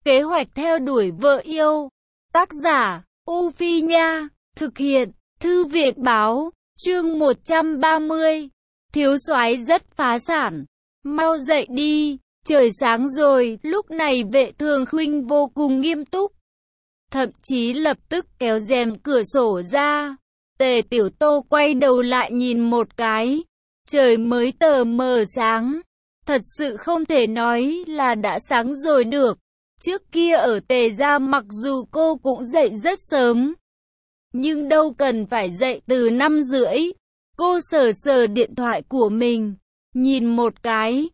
Kế hoạch theo đuổi vợ yêu. Tác giả, U Phi Nha. Thực hiện, Thư viện báo. Chương 130. Thiếu soái rất phá sản. Mau dậy đi, trời sáng rồi. Lúc này Vệ Thường Khuynh vô cùng nghiêm túc. Thậm chí lập tức kéo rèm cửa sổ ra. Tề Tiểu Tô quay đầu lại nhìn một cái. Trời mới tờ mờ sáng. Thật sự không thể nói là đã sáng rồi được. Trước kia ở Tề gia mặc dù cô cũng dậy rất sớm, nhưng đâu cần phải dậy từ 5:30. Cô sờ sờ điện thoại của mình, nhìn một cái,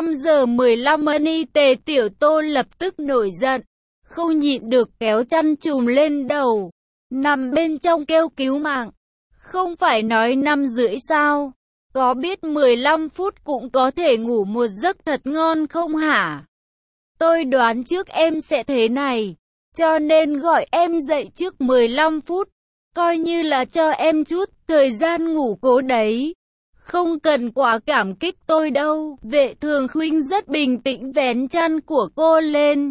5:15 Tề Tiểu Tô lập tức nổi giận, không nhịn được kéo chăn trùm lên đầu, nằm bên trong kêu cứu mạng. Không phải nói 5:30 sao? Có biết 15 phút cũng có thể ngủ một giấc thật ngon không hả? Tôi đoán trước em sẽ thế này, cho nên gọi em dậy trước 15 phút, coi như là cho em chút thời gian ngủ cố đấy. Không cần quá cảm kích tôi đâu. Vệ Thường Khuynh rất bình tĩnh vén chăn của cô lên.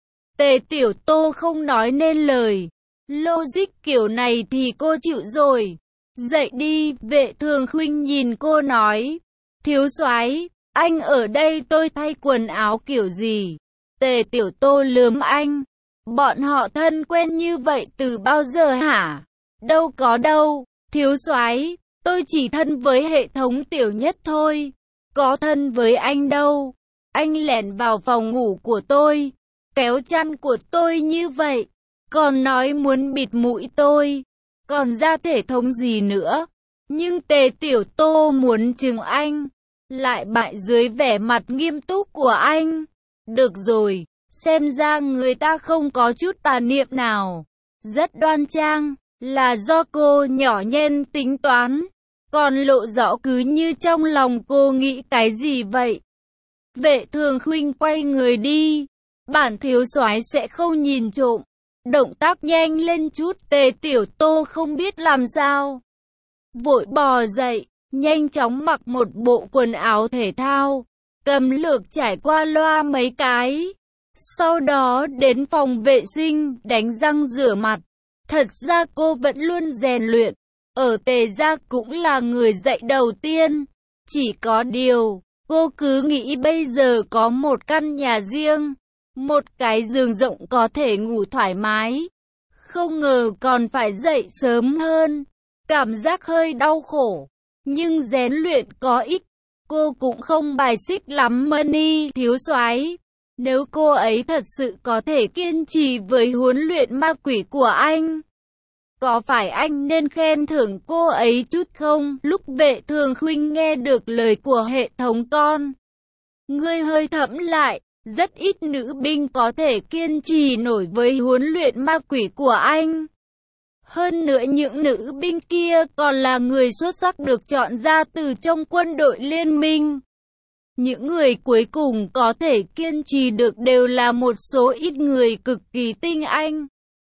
Tề Tiểu Tô không nói nên lời. Logic kiểu này thì cô chịu rồi. Dậy đi, Vệ Thường Khuynh nhìn cô nói. Thiếu soái, anh ở đây tôi thay quần áo kiểu gì? Tề Tiểu Tô lườm anh. Bọn họ thân quen như vậy từ bao giờ hả? Đâu có đâu, thiếu soái, tôi chỉ thân với hệ thống tiểu nhất thôi. Có thân với anh đâu. Anh lẻn vào phòng ngủ của tôi, kéo chăn của tôi như vậy, còn nói muốn bịt mũi tôi. Còn ra thể thống gì nữa? Nhưng Tề Tiểu Tô muốn chừng anh, lại bại dưới vẻ mặt nghiêm túc của anh. Được rồi, xem ra người ta không có chút tà niệm nào. Rất đoan trang, là do cô nhỏ nhen tính toán. Còn lộ rõ cứ như trong lòng cô nghĩ cái gì vậy. Vệ Thường Khuynh quay người đi. Bản thiếu soái sẽ không nhìn trộm. Động tác nhanh lên chút. Tề Tiểu Tô không biết làm sao, vội bò dậy, nhanh chóng mặc một bộ quần áo thể thao, cầm lược trải qua loa mấy cái. Sau đó đến phòng vệ sinh, đánh răng rửa mặt. Thật ra cô vẫn luôn rèn luyện. Ở Tề gia cũng là người dậy đầu tiên. Chỉ có điều, cô cứ nghĩ bây giờ có một căn nhà riêng, một cái giường rộng có thể ngủ thoải mái. Không ngờ còn phải dậy sớm hơn. Cảm giác hơi đau khổ, nhưng rèn luyện có ích. Cô cũng không bài xích lắm Money thiếu soái. Nếu cô ấy thật sự có thể kiên trì với huấn luyện ma quỷ của anh, có phải anh nên khen thưởng cô ấy chút không? Lúc Vệ Thường Khuynh nghe được lời của hệ thống con ngươi hơi thẫm lại. Rất ít nữ binh có thể kiên trì nổi với huấn luyện ma quỷ của anh. Hơn nữa những nữ binh kia còn là người xuất sắc được chọn ra từ trong quân đội liên minh. Những người cuối cùng có thể kiên trì được đều là một số ít người cực kỳ tinh anh.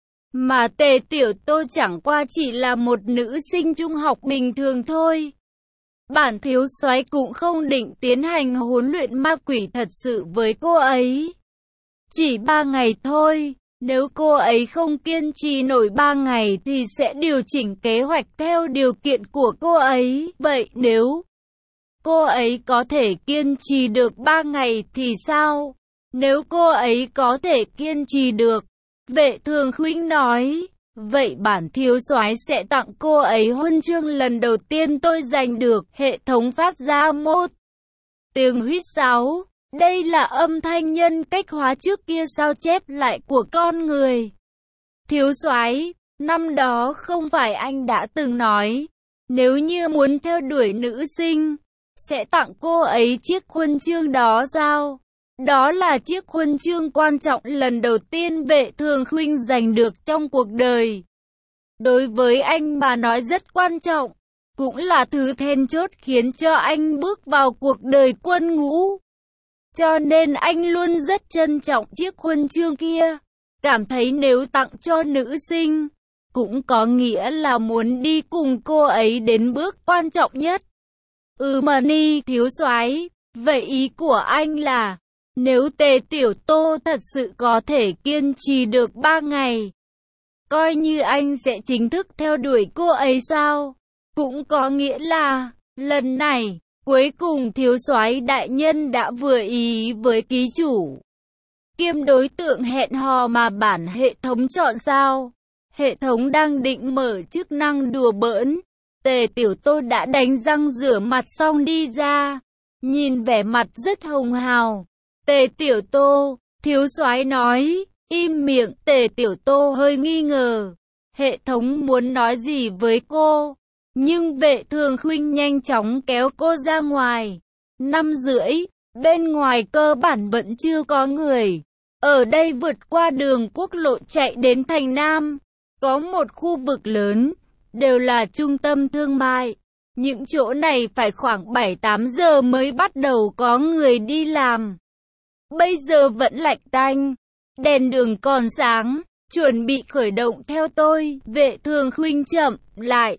Mà Tề Tiểu Tô chẳng qua chỉ là một nữ sinh trung học bình thường thôi. Bản thiếu soái cũng không định tiến hành huấn luyện ma quỷ thật sự với cô ấy. Chỉ 3 ngày thôi. Nếu cô ấy không kiên trì nổi 3 ngày thì sẽ điều chỉnh kế hoạch theo điều kiện của cô ấy. Vậy nếu cô ấy có thể kiên trì được 3 ngày thì sao? Nếu cô ấy có thể kiên trì được, Vệ Thường Khuynh nói, vậy bản thiếu soái sẽ tặng cô ấy huân chương lần đầu tiên tôi giành được. Hệ thống phát ra một tiếng huýt sáo. Đây là âm thanh nhân cách hóa trước kia sao chép lại của con người. Thiếu soái, năm đó không phải anh đã từng nói, nếu như muốn theo đuổi nữ sinh, sẽ tặng cô ấy chiếc huân chương đó sao? Đó là chiếc huân chương quan trọng lần đầu tiên Vệ Thường Khuynh giành được trong cuộc đời. Đối với anh mà nói rất quan trọng, cũng là thứ then chốt khiến cho anh bước vào cuộc đời quân ngũ. Cho nên anh luôn rất trân trọng chiếc huân chương kia, cảm thấy nếu tặng cho nữ sinh, cũng có nghĩa là muốn đi cùng cô ấy đến bước quan trọng nhất. Money thiếu soái, vậy ý của anh là, Nếu Tề Tiểu Tô thật sự có thể kiên trì được 3 ngày, coi như anh sẽ chính thức theo đuổi cô ấy sao? Cũng có nghĩa là, lần này, cuối cùng thiếu soái đại nhân đã vừa ý với ký chủ kiêm đối tượng hẹn hò mà bản hệ thống chọn sao? Hệ thống đang định mở chức năng đùa bỡn. Tề Tiểu Tô đã đánh răng rửa mặt xong đi ra, nhìn vẻ mặt rất hồng hào. Tề Tiểu Tô, thiếu soái nói, im miệng. Tề Tiểu Tô hơi nghi ngờ, hệ thống muốn nói gì với cô, nhưng Vệ Thường Khuynh nhanh chóng kéo cô ra ngoài. 5:30, bên ngoài cơ bản vẫn chưa có người. Ở đây vượt qua đường quốc lộ chạy đến thành Nam, có một khu vực lớn, đều là trung tâm thương mại. Những chỗ này phải khoảng 7-8 giờ mới bắt đầu có người đi làm. Bây giờ vẫn lạnh tanh, đèn đường còn sáng, chuẩn bị khởi động theo tôi. Vệ Thường Khuynh chậm lại,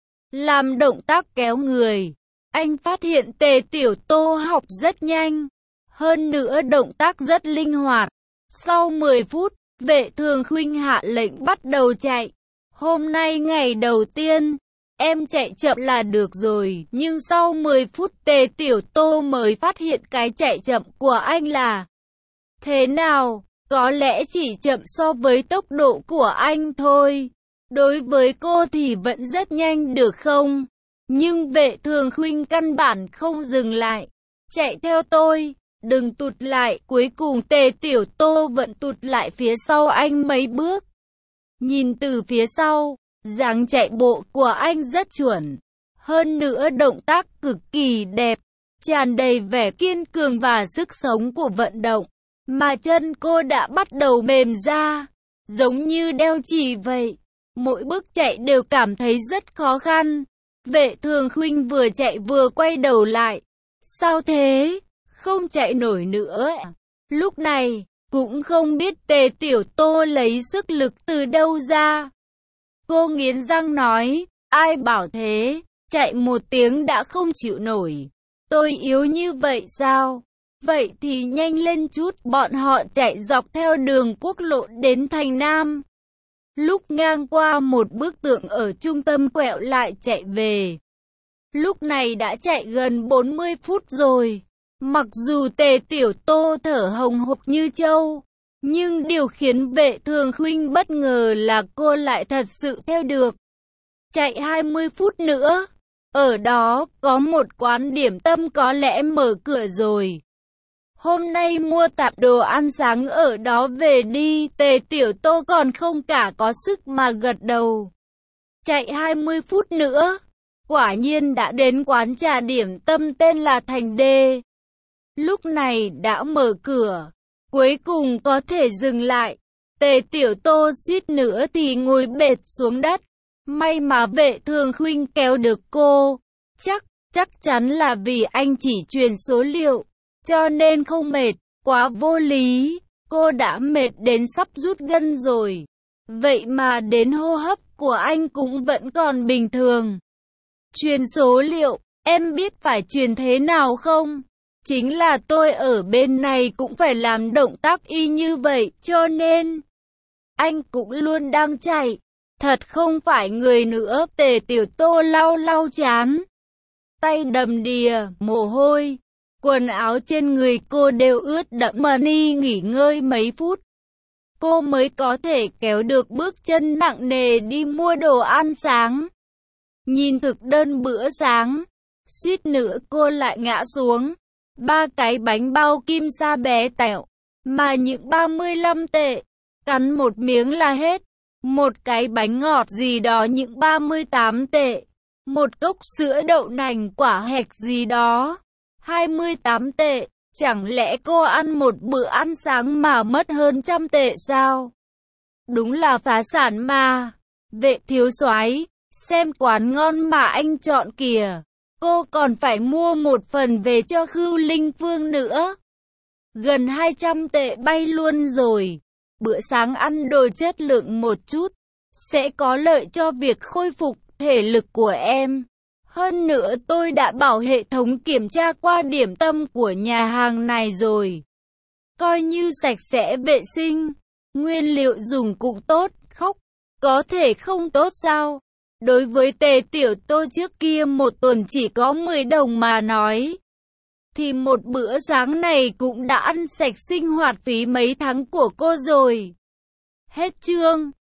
làm động tác kéo người. Anh phát hiện Tề Tiểu Tô học rất nhanh, hơn nữa động tác rất linh hoạt. Sau 10 phút, Vệ Thường Khuynh hạ lệnh bắt đầu chạy. Hôm nay ngày đầu tiên, em chạy chậm là được rồi, nhưng sau 10 phút Tề Tiểu Tô mới phát hiện cái chạy chậm của anh là thế nào. Có lẽ chỉ chậm so với tốc độ của anh thôi. Đối với cô thì vẫn rất nhanh được không? Nhưng Vệ Thường Khuynh căn bản không dừng lại. Chạy theo tôi, đừng tụt lại. Cuối cùng Tề Tiểu Tô vẫn tụt lại phía sau anh mấy bước. Nhìn từ phía sau, dáng chạy bộ của anh rất chuẩn. Hơn nữa động tác cực kỳ đẹp, tràn đầy vẻ kiên cường và sức sống của vận động. Mà chân cô đã bắt đầu mềm ra, giống như đeo chì vậy. Mỗi bước chạy đều cảm thấy rất khó khăn. Vệ Thường Khuynh vừa chạy vừa quay đầu lại. Sao thế? Không chạy nổi nữa. Lúc này, cũng không biết Tề Tiểu Tô lấy sức lực từ đâu ra. Cô nghiến răng nói, ai bảo thế, chạy 1 tiếng đã không chịu nổi. Tôi yếu như vậy sao? Vậy thì nhanh lên chút. Bọn họ chạy dọc theo đường quốc lộ đến thành Nam. Lúc ngang qua một bức tượng ở trung tâm quẹo lại chạy về. Lúc này đã chạy gần 40 phút rồi. Mặc dù Tề Tiểu Tô thở hồng hộc như trâu, nhưng điều khiến Vệ Thường Khuynh bất ngờ là cô lại thật sự theo được. Chạy 20 phút nữa, ở đó có một quán điểm tâm có lẽ mở cửa rồi. Hôm nay mua tạm đồ ăn sáng ở đó về đi. Tề Tiểu Tô còn không cả có sức mà gật đầu. Chạy 20 phút nữa, quả nhiên đã đến quán trà điểm tâm tên là Thành Đê. Lúc này đã mở cửa, cuối cùng có thể dừng lại. Tề Tiểu Tô suýt nữa thì ngồi bệt xuống đất. May mà Vệ Thường Khuynh kéo được cô. Chắc chắn là vì anh chỉ truyền số liệu, cho nên không mệt. Quá vô lý, cô đã mệt đến sắp rút gân rồi. Vậy mà đến hô hấp của anh cũng vẫn còn bình thường. Truyền số liệu, em biết phải truyền thế nào không? Chính là tôi ở bên này cũng phải làm động tác y như vậy, cho nên anh cũng luôn đang chạy. Thật không phải người nữa. Tề Tiểu Tô lau lau trán, tay đầm đìa mồ hôi. Quần áo trên người cô đều ướt đẫm mà đi nghỉ ngơi mấy phút, cô mới có thể kéo được bước chân nặng nề đi mua đồ ăn sáng. Nhìn thực đơn bữa sáng, suýt nữa cô lại ngã xuống. 3 cái bánh bao kim sa bé tẹo, mà những 35 tệ, cắn một miếng là hết. Một cái bánh ngọt gì đó những 38 tệ. Một cốc sữa đậu nành quả hạch gì đó, 28 tệ. Chẳng lẽ cô ăn một bữa ăn sáng mà mất hơn 100 tệ sao? Đúng là phá sản mà. Vệ thiếu soái, xem quán ngon mà anh chọn kìa. Cô còn phải mua một phần về cho Khưu Linh Phương nữa. Gần 200 tệ bay luôn rồi. Bữa sáng ăn đồ chất lượng một chút, sẽ có lợi cho việc khôi phục thể lực của em. Hơn nữa tôi đã bảo hệ thống kiểm tra qua điểm tâm của nhà hàng này rồi. coi như sạch sẽ vệ sinh. Nguyên liệu dùng cũng tốt, khóc, có thể không tốt sao? Đối với Tề Tiểu Tô trước kia một tuần chỉ có 10 đồng mà nói, thì một bữa sáng này cũng đã ăn sạch sinh hoạt phí mấy tháng của cô rồi. Hết chương.